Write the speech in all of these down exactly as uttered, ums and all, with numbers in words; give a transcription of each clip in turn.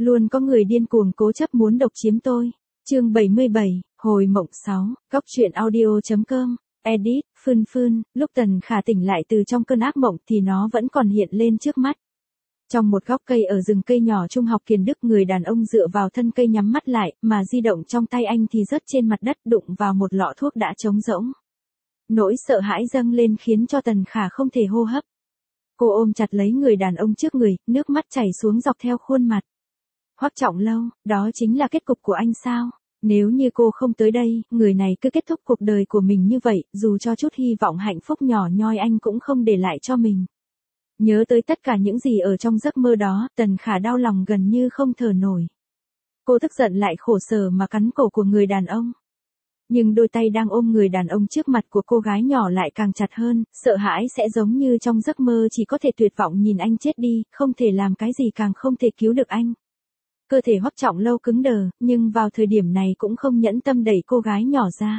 Luôn có người điên cuồng cố chấp muốn độc chiếm tôi. Chương bảy mươi bảy, hồi mộng sáu, góc truyện audio chấm com, edit, Phương Phương, lúc Tần Khả tỉnh lại từ trong cơn ác mộng thì nó vẫn còn hiện lên trước mắt. Trong một góc cây ở rừng cây nhỏ trung học Kiền Đức, người đàn ông dựa vào thân cây nhắm mắt lại, mà di động trong tay anh thì rớt trên mặt đất đụng vào một lọ thuốc đã trống rỗng. Nỗi sợ hãi dâng lên khiến cho Tần Khả không thể hô hấp. Cô ôm chặt lấy người đàn ông trước người, nước mắt chảy xuống dọc theo khuôn mặt. Hoắc Trọng Lâu, đó chính là kết cục của anh sao? Nếu như cô không tới đây, người này cứ kết thúc cuộc đời của mình như vậy, dù cho chút hy vọng hạnh phúc nhỏ nhoi anh cũng không để lại cho mình. Nhớ tới tất cả những gì ở trong giấc mơ đó, Tần Khả đau lòng gần như không thở nổi. Cô tức giận lại khổ sở mà cắn cổ của người đàn ông. Nhưng đôi tay đang ôm người đàn ông trước mặt của cô gái nhỏ lại càng chặt hơn, sợ hãi sẽ giống như trong giấc mơ chỉ có thể tuyệt vọng nhìn anh chết đi, không thể làm cái gì càng không thể cứu được anh. Cơ thể Hoắc Trọng Lâu cứng đờ, nhưng vào thời điểm này cũng không nhẫn tâm đẩy cô gái nhỏ ra.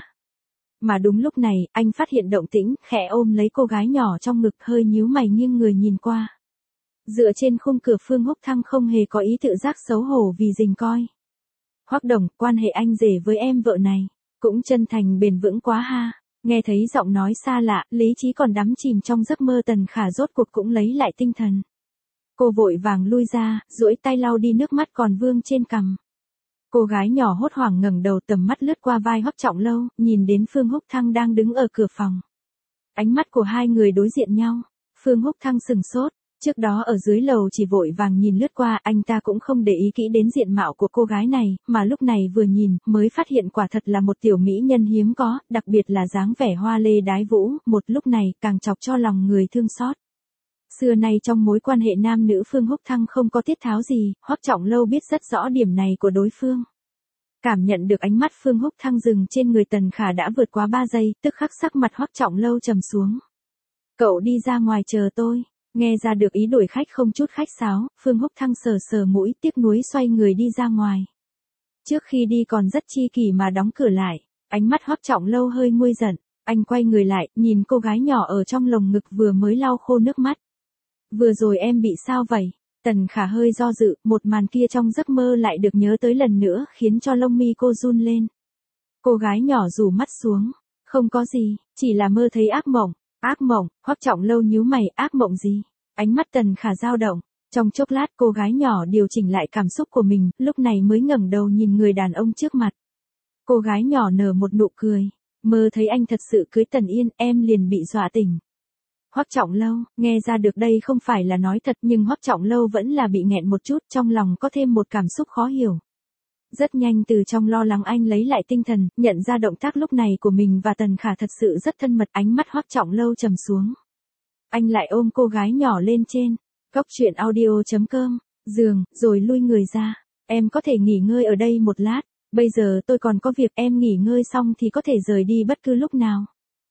Mà đúng lúc này, anh phát hiện động tĩnh, khẽ ôm lấy cô gái nhỏ trong ngực, hơi nhíu mày nghiêng người nhìn qua. Dựa trên khung cửa, Phương Húc Thăng không hề có ý tự giác xấu hổ vì rình coi. Hoắc Đồng, quan hệ anh rể với em vợ này, cũng chân thành bền vững quá ha. Nghe thấy giọng nói xa lạ, lý trí còn đắm chìm trong giấc mơ, Tần Khả rốt cuộc cũng lấy lại tinh thần. Cô vội vàng lui ra, duỗi tay lau đi nước mắt còn vương trên cằm. Cô gái nhỏ hốt hoảng ngẩng đầu, tầm mắt lướt qua vai Hoắc Trọng Lâu, nhìn đến Phương Húc Thăng đang đứng ở cửa phòng. Ánh mắt của hai người đối diện nhau. Phương Húc Thăng sừng sốt, trước đó ở dưới lầu chỉ vội vàng nhìn lướt qua, anh ta cũng không để ý kỹ đến diện mạo của cô gái này, mà lúc này vừa nhìn, mới phát hiện quả thật là một tiểu mỹ nhân hiếm có, đặc biệt là dáng vẻ hoa lê đái vũ, một lúc này càng chọc cho lòng người thương xót. Xưa nay trong mối quan hệ nam nữ, Phương Húc Thăng không có tiết tháo gì, Hoắc Trọng Lâu biết rất rõ điểm này của đối phương. Cảm nhận được ánh mắt Phương Húc Thăng dừng trên người Tần Khả đã vượt quá ba giây, tức khắc sắc mặt Hoắc Trọng Lâu trầm xuống. Cậu đi ra ngoài chờ tôi. Nghe ra được ý đuổi khách không chút khách sáo, Phương Húc Thăng sờ sờ mũi, tiếc nuối xoay người đi ra ngoài. Trước khi đi còn rất chi kỷ mà đóng cửa lại, ánh mắt Hoắc Trọng Lâu hơi nguôi giận, anh quay người lại, nhìn cô gái nhỏ ở trong lồng ngực vừa mới lau khô nước mắt. Vừa rồi em bị sao vậy? Tần Khả hơi do dự, một màn kia trong giấc mơ lại được nhớ tới lần nữa, khiến cho lông mi cô run lên. Cô gái nhỏ rủ mắt xuống, không có gì, chỉ là mơ thấy ác mộng. Ác mộng? Hoắc Trọng Lâu nhíu mày, ác mộng gì? Ánh mắt Tần Khả dao động. Trong chốc lát cô gái nhỏ điều chỉnh lại cảm xúc của mình, lúc này mới ngẩng đầu nhìn người đàn ông trước mặt. Cô gái nhỏ nở một nụ cười. Mơ thấy anh thật sự cưới Tần Yên, em liền bị dọa tỉnh. Hoắc Trọng Lâu, nghe ra được đây không phải là nói thật, nhưng Hoắc Trọng Lâu vẫn là bị nghẹn một chút, trong lòng có thêm một cảm xúc khó hiểu. Rất nhanh từ trong lo lắng anh lấy lại tinh thần, nhận ra động tác lúc này của mình và Tần Khả thật sự rất thân mật, ánh mắt Hoắc Trọng Lâu trầm xuống. Anh lại ôm cô gái nhỏ lên trên, góc truyện audio chấm com, giường, rồi lui người ra. Em có thể nghỉ ngơi ở đây một lát, bây giờ tôi còn có việc, em nghỉ ngơi xong thì có thể rời đi bất cứ lúc nào.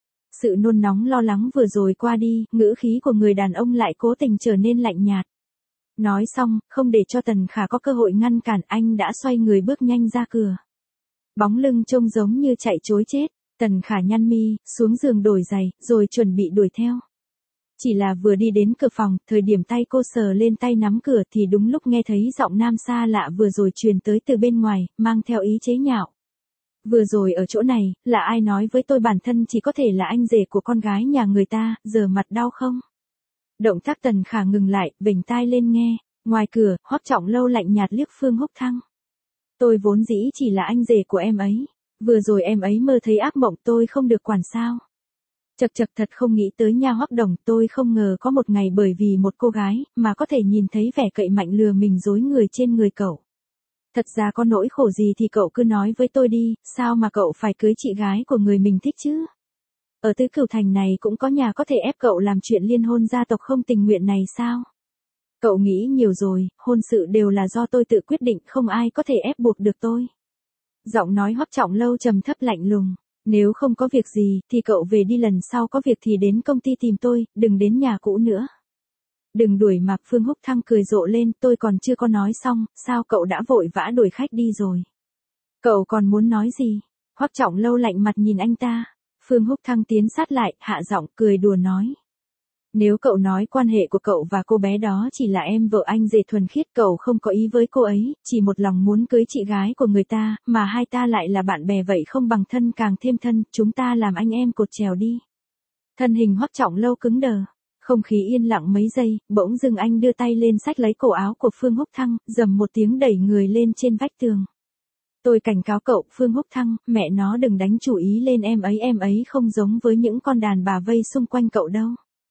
Sự nôn nóng lo lắng vừa rồi qua đi, ngữ khí của người đàn ông lại cố tình trở nên lạnh nhạt. Nói xong, không để cho Tần Khả có cơ hội ngăn cản, anh đã xoay người bước nhanh ra cửa. Bóng lưng trông giống như chạy trối chết, Tần Khả nhăn mi, xuống giường đổi giày, rồi chuẩn bị đuổi theo. Chỉ là vừa đi đến cửa phòng, thời điểm tay cô sờ lên tay nắm cửa thì đúng lúc nghe thấy giọng nam xa lạ vừa rồi truyền tới từ bên ngoài, mang theo ý chế nhạo. Vừa rồi ở chỗ này, là ai nói với tôi bản thân chỉ có thể là anh rể của con gái nhà người ta, giờ mặt đau không? Động tác Tần Khả ngừng lại, vểnh tai lên nghe. Ngoài cửa, Hoắc Trọng Lâu lạnh nhạt liếc Phương Húc Thăng. Tôi vốn dĩ chỉ là anh rể của em ấy. Vừa rồi em ấy mơ thấy ác mộng, tôi không được quản sao? Chật chật, thật không nghĩ tới nha Hoắc Đồng, tôi không ngờ có một ngày bởi vì một cô gái, mà có thể nhìn thấy vẻ cậy mạnh lừa mình dối người trên người cậu. Thật ra có nỗi khổ gì thì cậu cứ nói với tôi đi, sao mà cậu phải cưới chị gái của người mình thích chứ? Ở Tứ Cửu Thành này cũng có nhà có thể ép cậu làm chuyện liên hôn gia tộc không tình nguyện này sao? Cậu nghĩ nhiều rồi, hôn sự đều là do tôi tự quyết định, không ai có thể ép buộc được tôi. Giọng nói Hoắc Trọng Lâu trầm thấp lạnh lùng, nếu không có việc gì, thì cậu về đi, lần sau có việc thì đến công ty tìm tôi, đừng đến nhà cũ nữa. Đừng đuổi mà. Phương Húc Thăng cười rộ lên, tôi còn chưa có nói xong, sao cậu đã vội vã đuổi khách đi rồi? Cậu còn muốn nói gì? Hoắc Trọng Lâu lạnh mặt nhìn anh ta. Phương Húc Thăng tiến sát lại, hạ giọng cười đùa nói. Nếu cậu nói quan hệ của cậu và cô bé đó chỉ là em vợ anh rể thuần khiết, cậu không có ý với cô ấy, chỉ một lòng muốn cưới chị gái của người ta, mà hai ta lại là bạn bè vậy không bằng thân càng thêm thân, chúng ta làm anh em cột chèo đi. Thân hình Hoắc Trọng Lâu cứng đờ. Không khí yên lặng mấy giây, bỗng dưng anh đưa tay lên xách lấy cổ áo của Phương Húc Thăng, dầm một tiếng đẩy người lên trên vách tường. Tôi cảnh cáo cậu, Phương Húc Thăng, mẹ nó đừng đánh chủ ý lên em ấy, em ấy không giống với những con đàn bà vây xung quanh cậu đâu.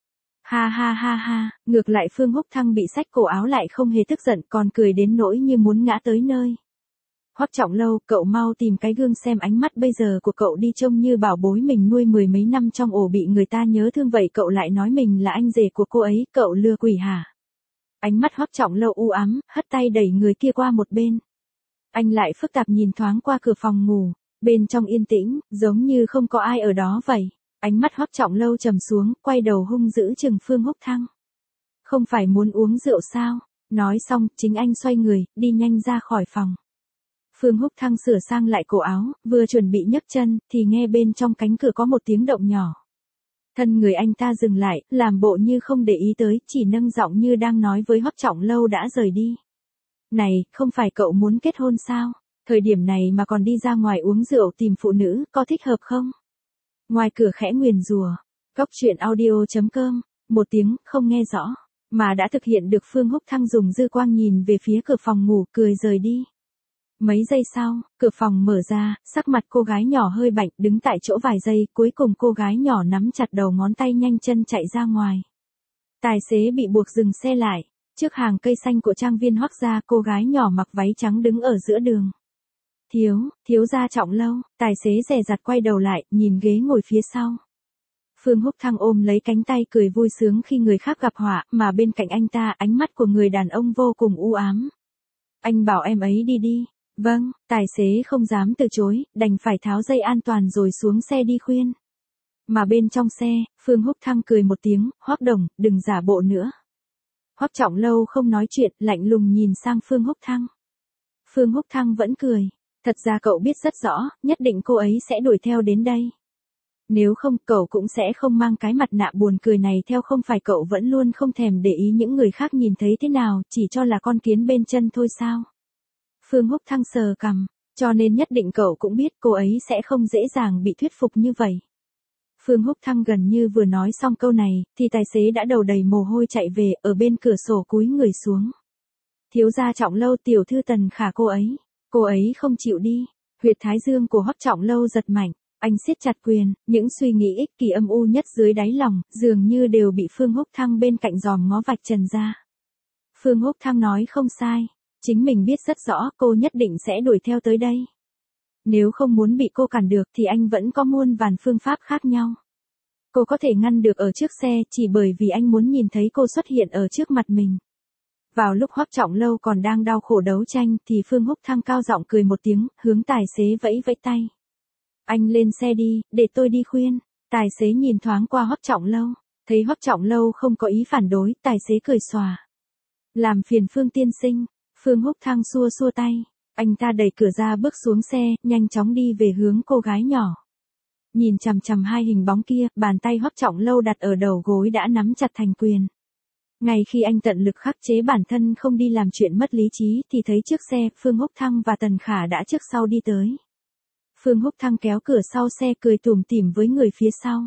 Ha ha ha ha, ngược lại Phương Húc Thăng bị xách cổ áo lại không hề tức giận, còn cười đến nỗi như muốn ngã tới nơi. Hoắc Trọng Lâu, cậu mau tìm cái gương xem ánh mắt bây giờ của cậu đi, trông như bảo bối mình nuôi mười mấy năm trong ổ bị người ta nhớ thương vậy, cậu lại nói mình là anh rể của cô ấy, cậu lừa quỷ hả? Ánh mắt Hoắc Trọng Lâu u ám, hất tay đẩy người kia qua một bên. Anh lại phức tạp nhìn thoáng qua cửa phòng ngủ, bên trong yên tĩnh, giống như không có ai ở đó vậy. Ánh mắt Hoắc Trọng Lâu trầm xuống, quay đầu hung dữ chừng Phương Húc Thăng. Không phải muốn uống rượu sao? Nói xong, chính anh xoay người, đi nhanh ra khỏi phòng. Phương Húc Thăng sửa sang lại cổ áo, vừa chuẩn bị nhấc chân, thì nghe bên trong cánh cửa có một tiếng động nhỏ. Thân người anh ta dừng lại, làm bộ như không để ý tới, chỉ nâng giọng như đang nói với Hoắc Trọng Lâu đã rời đi. Này, không phải cậu muốn kết hôn sao? Thời điểm này mà còn đi ra ngoài uống rượu tìm phụ nữ, có thích hợp không? Ngoài cửa khẽ nguyền rủa. Cóc truyện audio chấm com. Một tiếng, không nghe rõ. Mà đã thực hiện được. Phương Húc Thăng dùng dư quang nhìn về phía cửa phòng ngủ, cười rời đi. Mấy giây sau, cửa phòng mở ra, sắc mặt cô gái nhỏ hơi bạch, đứng tại chỗ vài giây, cuối cùng cô gái nhỏ nắm chặt đầu ngón tay nhanh chân chạy ra ngoài. Tài xế bị buộc dừng xe lại. Trước hàng cây xanh của trang viên Hoắc gia, cô gái nhỏ mặc váy trắng đứng ở giữa đường. Thiếu, thiếu gia Trọng Lâu, tài xế dè dặt quay đầu lại, nhìn ghế ngồi phía sau. Phương Húc Thăng ôm lấy cánh tay cười vui sướng khi người khác gặp họa, mà bên cạnh anh ta ánh mắt của người đàn ông vô cùng u ám. Anh bảo em ấy đi đi. Vâng, tài xế không dám từ chối, đành phải tháo dây an toàn rồi xuống xe đi khuyên. Mà bên trong xe, Phương Húc Thăng cười một tiếng, Hoắc Đồng, đừng giả bộ nữa. Hoắc Trọng Lâu không nói chuyện, lạnh lùng nhìn sang Phương Húc Thăng. Phương Húc Thăng vẫn cười. Thật ra cậu biết rất rõ, nhất định cô ấy sẽ đuổi theo đến đây. Nếu không, cậu cũng sẽ không mang cái mặt nạ buồn cười này theo, không phải cậu vẫn luôn không thèm để ý những người khác nhìn thấy thế nào, chỉ cho là con kiến bên chân thôi sao? Phương Húc Thăng sờ cằm, cho nên nhất định cậu cũng biết cô ấy sẽ không dễ dàng bị thuyết phục như vậy. Phương Húc Thăng gần như vừa nói xong câu này, thì tài xế đã đầu đầy mồ hôi chạy về, ở bên cửa sổ cúi người xuống. Thiếu gia Trọng Lâu, tiểu thư Tần Khả cô ấy, cô ấy không chịu đi. Huyệt thái dương của Hoắc Trọng Lâu giật mạnh, anh siết chặt quyền, những suy nghĩ ích kỷ âm u nhất dưới đáy lòng, dường như đều bị Phương Húc Thăng bên cạnh giòm ngó vạch trần ra. Phương Húc Thăng nói không sai, chính mình biết rất rõ cô nhất định sẽ đuổi theo tới đây. Nếu không muốn bị cô cản được thì anh vẫn có muôn vàn phương pháp khác nhau. Cô có thể ngăn được ở trước xe chỉ bởi vì anh muốn nhìn thấy cô xuất hiện ở trước mặt mình. Vào lúc Hoắc Trọng Lâu còn đang đau khổ đấu tranh thì Phương Húc Thăng cao giọng cười một tiếng, hướng tài xế vẫy vẫy tay. Anh lên xe đi, để tôi đi khuyên. Tài xế nhìn thoáng qua Hoắc Trọng Lâu, thấy Hoắc Trọng Lâu không có ý phản đối, tài xế cười xòa. Làm phiền Phương tiên sinh. Phương Húc Thăng xua xua tay. Anh ta đẩy cửa ra bước xuống xe, nhanh chóng đi về hướng cô gái nhỏ. Nhìn chằm chằm hai hình bóng kia, bàn tay Hoắc Trọng Lâu đặt ở đầu gối đã nắm chặt thành quyền. Ngay khi anh tận lực khắc chế bản thân không đi làm chuyện mất lý trí thì thấy trước xe, Phương Húc Thăng và Tần Khả đã trước sau đi tới. Phương Húc Thăng kéo cửa sau xe cười tủm tỉm với người phía sau.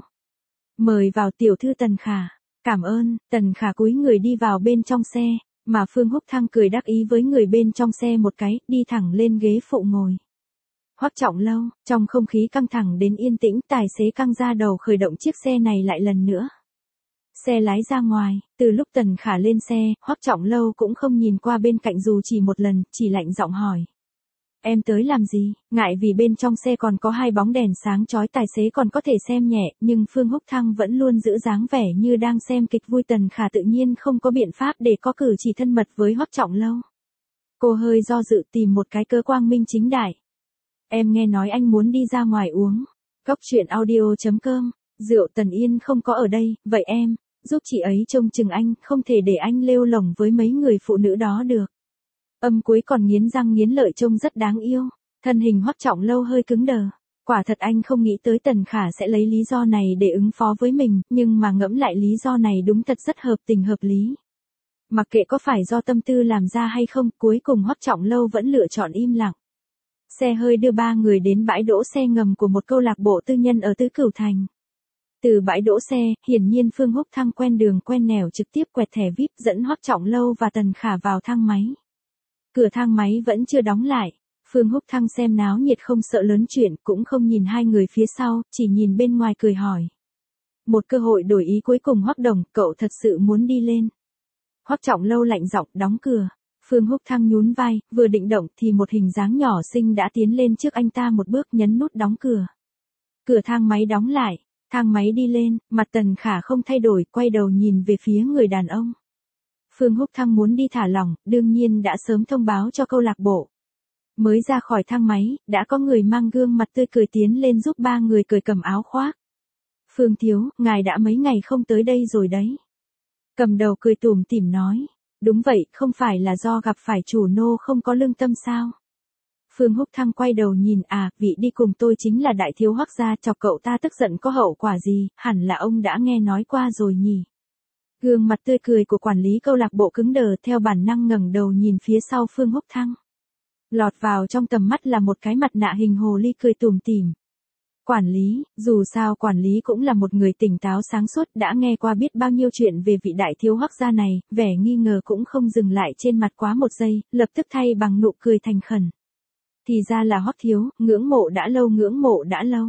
Mời vào tiểu thư Tần Khả. Cảm ơn. Tần Khả cúi người đi vào bên trong xe, mà Phương Húc Thăng cười đắc ý với người bên trong xe một cái, đi thẳng lên ghế phụ ngồi. Hoắc Trọng Lâu, trong không khí căng thẳng đến yên tĩnh, tài xế căng ra đầu khởi động chiếc xe này lại lần nữa. Xe lái ra ngoài, từ lúc Tần Khả lên xe, Hoắc Trọng Lâu cũng không nhìn qua bên cạnh dù chỉ một lần, chỉ lạnh giọng hỏi. Em tới làm gì? Ngại vì bên trong xe còn có hai bóng đèn sáng chói, tài xế còn có thể xem nhẹ, nhưng Phương Húc Thăng vẫn luôn giữ dáng vẻ như đang xem kịch vui. Tần Khả tự nhiên không có biện pháp để có cử chỉ thân mật với Hoắc Trọng Lâu. Cô hơi do dự tìm một cái cớ quang minh chính đại. Em nghe nói anh muốn đi ra ngoài uống. Cóc truyện audio chấm com. Rượu Tần Yên không có ở đây, vậy em, giúp chị ấy trông chừng anh, không thể để anh lêu lổng với mấy người phụ nữ đó được. Âm cuối còn nghiến răng nghiến lợi trông rất đáng yêu. Thân hình Hoắc Trọng Lâu hơi cứng đờ. Quả thật anh không nghĩ tới Tần Khả sẽ lấy lý do này để ứng phó với mình, nhưng mà ngẫm lại lý do này đúng thật rất hợp tình hợp lý. Mặc kệ có phải do tâm tư làm ra hay không, cuối cùng Hoắc Trọng Lâu vẫn lựa chọn im lặng. Xe hơi đưa ba người đến bãi đỗ xe ngầm của một câu lạc bộ tư nhân ở Tứ Cửu Thành. Từ bãi đỗ xe, hiển nhiên Phương Húc Thăng quen đường quen nẻo trực tiếp quẹt thẻ vi ai pi dẫn Hoắc Trọng Lâu và Tần Khả vào thang máy. Cửa thang máy vẫn chưa đóng lại. Phương Húc Thăng xem náo nhiệt không sợ lớn chuyện, cũng không nhìn hai người phía sau, chỉ nhìn bên ngoài cười hỏi. Một cơ hội đổi ý cuối cùng Hoắc Đồng, cậu thật sự muốn đi lên. Hoắc Trọng Lâu lạnh giọng đóng cửa. Phương Húc Thăng nhún vai, vừa định động thì một hình dáng nhỏ xinh đã tiến lên trước anh ta một bước nhấn nút đóng cửa. Cửa thang máy đóng lại, thang máy đi lên, mặt Tần Khả không thay đổi, quay đầu nhìn về phía người đàn ông. Phương Húc Thăng muốn đi thả lỏng, đương nhiên đã sớm thông báo cho câu lạc bộ. Mới ra khỏi thang máy, đã có người mang gương mặt tươi cười tiến lên giúp ba người cởi cầm áo khoác. Phương thiếu, ngài đã mấy ngày không tới đây rồi đấy. Cầm đầu cười tủm tỉm nói. Đúng vậy, không phải là do gặp phải chủ nô không có lương tâm sao? Phương Húc Thăng quay đầu nhìn à, vị đi cùng tôi chính là đại thiếu Hoắc gia, chọc cậu ta tức giận có hậu quả gì, hẳn là ông đã nghe nói qua rồi nhỉ. Gương mặt tươi cười của quản lý câu lạc bộ cứng đờ, theo bản năng ngẩng đầu nhìn phía sau Phương Húc Thăng. Lọt vào trong tầm mắt là một cái mặt nạ hình hồ ly cười tủm tỉm. Quản lý, dù sao quản lý cũng là một người tỉnh táo sáng suốt, đã nghe qua biết bao nhiêu chuyện về vị đại thiếu Hoắc gia này, vẻ nghi ngờ cũng không dừng lại trên mặt quá một giây, lập tức thay bằng nụ cười thành khẩn. Thì ra là Hoắc thiếu, ngưỡng mộ đã lâu ngưỡng mộ đã lâu.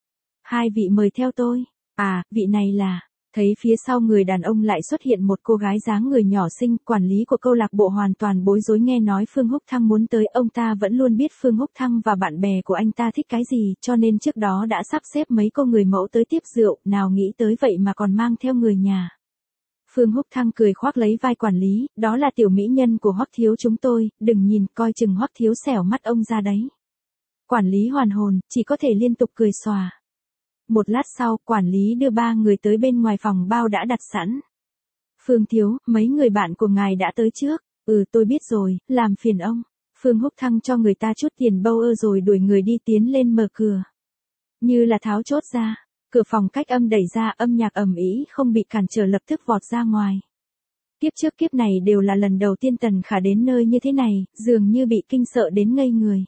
Hai vị mời theo tôi. À, vị này là... Thấy phía sau người đàn ông lại xuất hiện một cô gái dáng người nhỏ xinh, quản lý của câu lạc bộ hoàn toàn bối rối nghe nói Phương Húc Thăng muốn tới, ông ta vẫn luôn biết Phương Húc Thăng và bạn bè của anh ta thích cái gì, cho nên trước đó đã sắp xếp mấy cô người mẫu tới tiếp rượu, nào nghĩ tới vậy mà còn mang theo người nhà. Phương Húc Thăng cười khoác lấy vai quản lý, đó là tiểu mỹ nhân của Hoắc thiếu chúng tôi, đừng nhìn, coi chừng Hoắc thiếu xẻo mắt ông ra đấy. Quản lý hoàn hồn, chỉ có thể liên tục cười xòa. Một lát sau, quản lý đưa ba người tới bên ngoài phòng bao đã đặt sẵn. Phương thiếu, mấy người bạn của ngài đã tới trước. Ừ, tôi biết rồi, làm phiền ông. Phương Húc Thăng cho người ta chút tiền bâu ơ rồi đuổi người đi tiến lên mở cửa. Như là tháo chốt ra, cửa phòng cách âm đẩy ra, âm nhạc ầm ĩ không bị cản trở lập tức vọt ra ngoài. Kiếp trước kiếp này đều là lần đầu tiên Tần Khả đến nơi như thế này, dường như bị kinh sợ đến ngây người.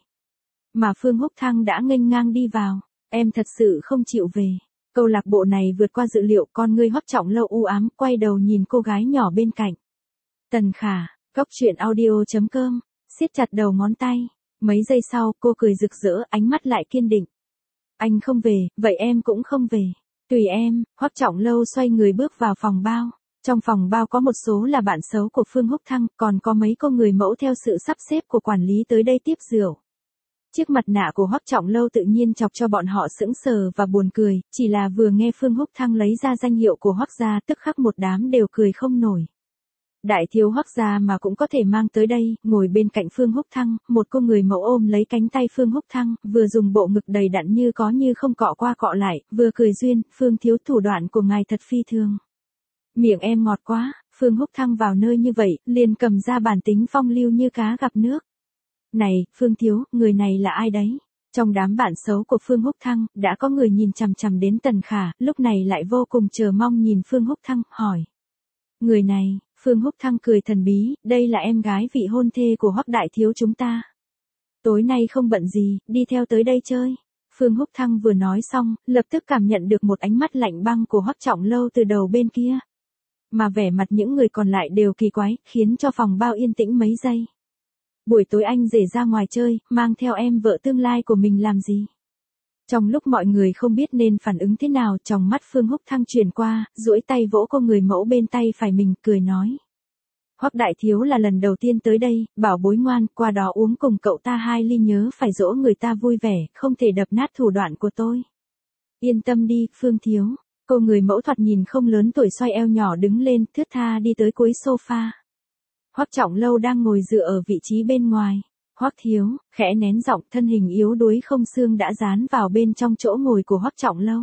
Mà Phương Húc Thăng đã nghênh ngang đi vào. Em thật sự không chịu về. Câu lạc bộ này vượt qua dự liệu, con ngươi Hoắc Trọng Lâu u ám, quay đầu nhìn cô gái nhỏ bên cạnh. Tần Khả, Cóc truyện audio chấm com, siết chặt đầu ngón tay. Mấy giây sau, cô cười rực rỡ, ánh mắt lại kiên định. Anh không về, vậy em cũng không về. Tùy em. Hoắc Trọng Lâu xoay người bước vào phòng bao. Trong phòng bao có một số là bạn xấu của Phương Húc Thăng, còn có mấy cô người mẫu theo sự sắp xếp của quản lý tới đây tiếp rượu. Chiếc mặt nạ của Hoắc Trọng Lâu tự nhiên chọc cho bọn họ sững sờ và buồn cười, chỉ là vừa nghe Phương Húc Thăng lấy ra danh hiệu của Hoắc gia, tức khắc một đám đều cười không nổi. Đại thiếu Hoắc gia mà cũng có thể mang tới đây, ngồi bên cạnh Phương Húc Thăng, một cô người mẫu ôm lấy cánh tay Phương Húc Thăng, vừa dùng bộ ngực đầy đặn như có như không cọ qua cọ lại, vừa cười duyên, Phương thiếu thủ đoạn của ngài thật phi thường. Miệng em ngọt quá. Phương Húc Thăng vào nơi như vậy, liền cầm ra bản tính phong lưu như cá gặp nước. Này, Phương thiếu, người này là ai đấy? Trong đám bạn xấu của Phương Húc Thăng, đã có người nhìn chằm chằm đến Tần Khả, lúc này lại vô cùng chờ mong nhìn Phương Húc Thăng, hỏi. Người này, Phương Húc Thăng cười thần bí, đây là em gái vị hôn thê của Hoắc đại thiếu chúng ta. Tối nay không bận gì, đi theo tới đây chơi. Phương Húc Thăng vừa nói xong, lập tức cảm nhận được một ánh mắt lạnh băng của Hoắc Trọng Lâu từ đầu bên kia. Mà vẻ mặt những người còn lại đều kỳ quái, khiến cho phòng bao yên tĩnh mấy giây. Buổi tối anh rể ra ngoài chơi, mang theo em vợ tương lai của mình làm gì? Trong lúc mọi người không biết nên phản ứng thế nào, trong mắt Phương Húc Thăng chuyển qua, duỗi tay vỗ cô người mẫu bên tay phải mình, cười nói. Hoắc đại thiếu là lần đầu tiên tới đây, bảo bối ngoan, qua đó uống cùng cậu ta hai ly, nhớ phải dỗ người ta vui vẻ, không thể đập nát thủ đoạn của tôi. Yên tâm đi, Phương thiếu. Cô người mẫu thoạt nhìn không lớn tuổi xoay eo nhỏ đứng lên, thướt tha đi tới cuối sofa. Hoắc Trọng Lâu đang ngồi dựa ở vị trí bên ngoài. Hoắc thiếu, khẽ nén giọng, thân hình yếu đuối không xương đã dán vào bên trong chỗ ngồi của Hoắc Trọng Lâu.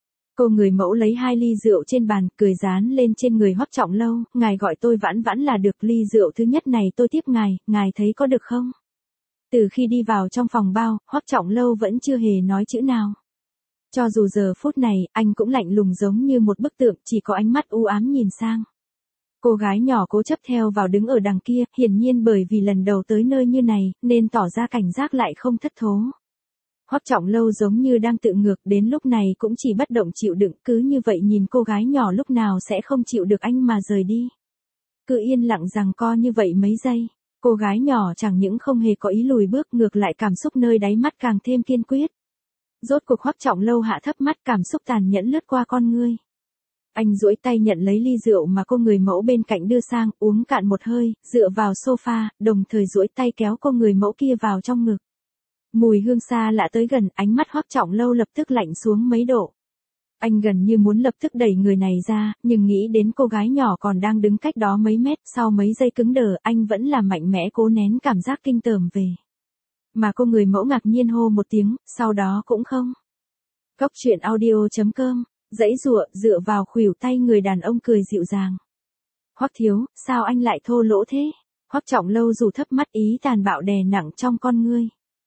Cô người mẫu lấy hai ly rượu trên bàn, cười dán lên trên người Hoắc Trọng Lâu, ngài gọi tôi Vãn Vãn là được, ly rượu thứ nhất này tôi tiếp ngài, ngài thấy có được không? Từ khi đi vào trong phòng bao, Hoắc Trọng Lâu vẫn chưa hề nói chữ nào. Cho dù giờ phút này, anh cũng lạnh lùng giống như một bức tượng, chỉ có ánh mắt u ám nhìn sang. Cô gái nhỏ cố chấp theo vào đứng ở đằng kia, hiển nhiên bởi vì lần đầu tới nơi như này, nên tỏ ra cảnh giác lại không thất thố. Hoắc Trọng Lâu giống như đang tự ngược, đến lúc này cũng chỉ bất động chịu đựng, cứ như vậy nhìn cô gái nhỏ lúc nào sẽ không chịu được anh mà rời đi. Cứ yên lặng giằng co như vậy mấy giây, cô gái nhỏ chẳng những không hề có ý lùi bước, ngược lại cảm xúc nơi đáy mắt càng thêm kiên quyết. Rốt cuộc Hoắc Trọng Lâu hạ thấp mắt, cảm xúc tàn nhẫn lướt qua con ngươi. Anh duỗi tay nhận lấy ly rượu mà cô người mẫu bên cạnh đưa sang, uống cạn một hơi, dựa vào sofa, đồng thời duỗi tay kéo cô người mẫu kia vào trong ngực. Mùi hương xa lạ tới gần, ánh mắt Hoắc Trọng Lâu lập tức lạnh xuống mấy độ. Anh gần như muốn lập tức đẩy người này ra, nhưng nghĩ đến cô gái nhỏ còn đang đứng cách đó mấy mét, sau mấy giây cứng đờ, anh vẫn là mạnh mẽ cố nén cảm giác kinh tởm về. Mà cô người mẫu ngạc nhiên hô một tiếng, sau đó cũng không. Góc truyện audio chấm com, dãy dụa, dựa vào khuỷu tay người đàn ông cười dịu dàng. Hoắc thiếu, sao anh lại thô lỗ thế? Hoắc Trọng Lâu dù thấp mắt, ý tàn bạo đè nặng trong con ngươi.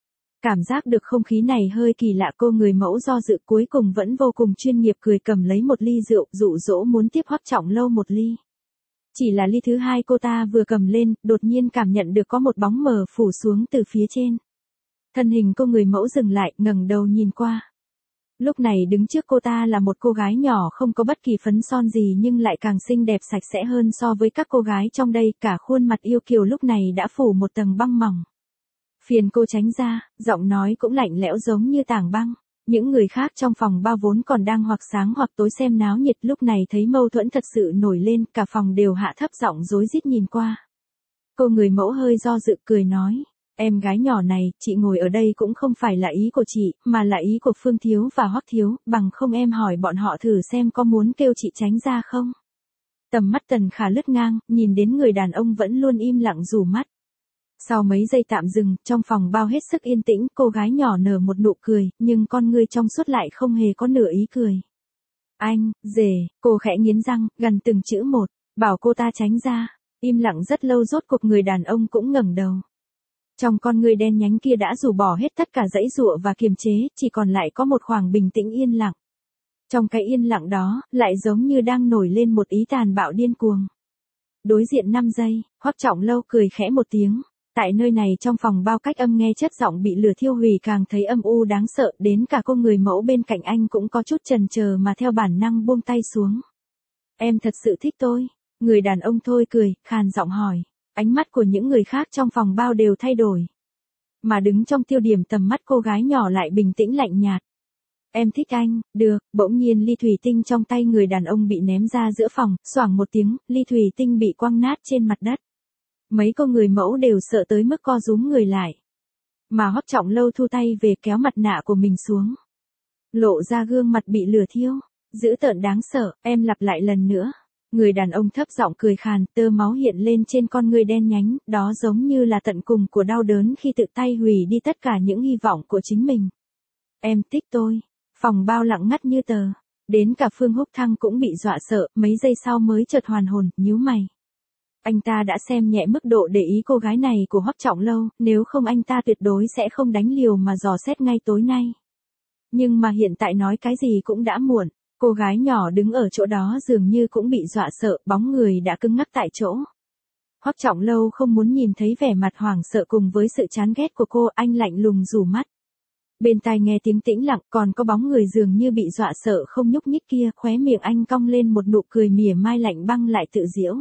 Cảm giác được không khí này hơi kỳ lạ, cô người mẫu do dự cuối cùng vẫn vô cùng chuyên nghiệp cười cầm lấy một ly rượu, dụ dỗ muốn tiếp Hoắc Trọng Lâu một ly. Chỉ là ly thứ hai cô ta vừa cầm lên, đột nhiên cảm nhận được có một bóng mờ phủ xuống từ phía trên. Thân hình cô người mẫu dừng lại, ngẩng đầu nhìn qua. Lúc này đứng trước cô ta là một cô gái nhỏ không có bất kỳ phấn son gì nhưng lại càng xinh đẹp sạch sẽ hơn so với các cô gái trong đây, cả khuôn mặt yêu kiều lúc này đã phủ một tầng băng mỏng. Phiền cô tránh ra, giọng nói cũng lạnh lẽo giống như tảng băng. Những người khác trong phòng bao vốn còn đang hoặc sáng hoặc tối xem náo nhiệt, lúc này thấy mâu thuẫn thật sự nổi lên, cả phòng đều hạ thấp giọng rối rít nhìn qua. Cô người mẫu hơi do dự cười nói, em gái nhỏ này, chị ngồi ở đây cũng không phải là ý của chị, mà là ý của Phương thiếu và Hoắc thiếu, bằng không em hỏi bọn họ thử xem có muốn kêu chị tránh ra không. Tầm mắt Tần Khả lướt ngang, nhìn đến người đàn ông vẫn luôn im lặng rủ mắt. Sau mấy giây tạm dừng, trong phòng bao hết sức yên tĩnh, cô gái nhỏ nở một nụ cười, nhưng con ngươi trong suốt lại không hề có nửa ý cười. Anh, rể, cô khẽ nghiến răng, gần từng chữ một, bảo cô ta tránh ra. Im lặng rất lâu, rốt cuộc người đàn ông cũng ngẩng đầu. Trong con ngươi đen nhánh kia đã rũ bỏ hết tất cả giãy giụa và kiềm chế, chỉ còn lại có một khoảng bình tĩnh yên lặng. Trong cái yên lặng đó, lại giống như đang nổi lên một ý tàn bạo điên cuồng. Đối diện năm giây, Hoắc Trọng Lâu cười khẽ một tiếng. Tại nơi này trong phòng bao cách âm nghe chất giọng bị lửa thiêu hủy càng thấy âm u đáng sợ, đến cả cô người mẫu bên cạnh anh cũng có chút chần chờ mà theo bản năng buông tay xuống. Em thật sự thích tôi. Người đàn ông thôi cười, khàn giọng hỏi. Ánh mắt của những người khác trong phòng bao đều thay đổi. Mà đứng trong tiêu điểm tầm mắt cô gái nhỏ lại bình tĩnh lạnh nhạt. Em thích anh, được, bỗng nhiên ly thủy tinh trong tay người đàn ông bị ném ra giữa phòng, xoảng một tiếng, ly thủy tinh bị quăng nát trên mặt đất. Mấy cô người mẫu đều sợ tới mức co rúm người lại. Mà Hoắc Trọng Lâu thu tay về kéo mặt nạ của mình xuống. Lộ ra gương mặt bị lửa thiêu. Dữ tợn đáng sợ, em lặp lại lần nữa. Người đàn ông thấp giọng cười khàn, tơ máu hiện lên trên con ngươi đen nhánh, đó giống như là tận cùng của đau đớn khi tự tay hủy đi tất cả những hy vọng của chính mình. Em thích tôi. Phòng bao lặng ngắt như tờ. Đến cả Phương Húc Thăng cũng bị dọa sợ, mấy giây sau mới chợt hoàn hồn, nhíu mày. Anh ta đã xem nhẹ mức độ để ý cô gái này của Hoắc Trọng Lâu, nếu không anh ta tuyệt đối sẽ không đánh liều mà dò xét ngay tối nay. Nhưng mà hiện tại nói cái gì cũng đã muộn, cô gái nhỏ đứng ở chỗ đó dường như cũng bị dọa sợ, bóng người đã cứng ngắc tại chỗ. Hoắc Trọng Lâu không muốn nhìn thấy vẻ mặt hoảng sợ cùng với sự chán ghét của cô, anh lạnh lùng rủ mắt. Bên tai nghe tiếng tĩnh lặng, còn có bóng người dường như bị dọa sợ không nhúc nhích kia, khóe miệng anh cong lên một nụ cười mỉa mai lạnh băng lại tự giễu.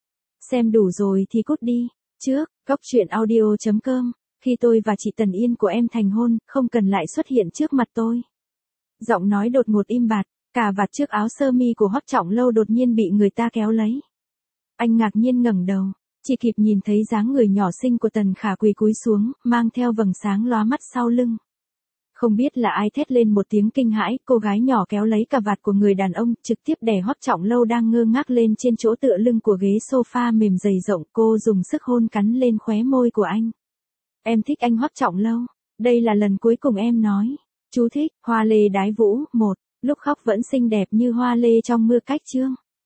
Xem đủ rồi thì cút đi. Trước, góc truyện audio chấm com, khi tôi và chị Tần Yên của em thành hôn, không cần lại xuất hiện trước mặt tôi. Giọng nói đột ngột im bặt, cà vạt trước áo sơ mi của Hoắc Trọng Lâu đột nhiên bị người ta kéo lấy. Anh ngạc nhiên ngẩng đầu, chỉ kịp nhìn thấy dáng người nhỏ xinh của Tần Khả quỳ cúi xuống, mang theo vầng sáng lóa mắt sau lưng. Không biết là ai thét lên một tiếng kinh hãi, cô gái nhỏ kéo lấy cà vạt của người đàn ông, trực tiếp đè Hoắc Trọng Lâu đang ngơ ngác lên trên chỗ tựa lưng của ghế sofa mềm dày rộng, cô dùng sức hôn cắn lên khóe môi của anh. Em thích anh Hoắc Trọng Lâu, đây là lần cuối cùng em nói. Chú thích, hoa lê đái vũ, một, lúc khóc vẫn xinh đẹp như hoa lê trong mưa cách chương.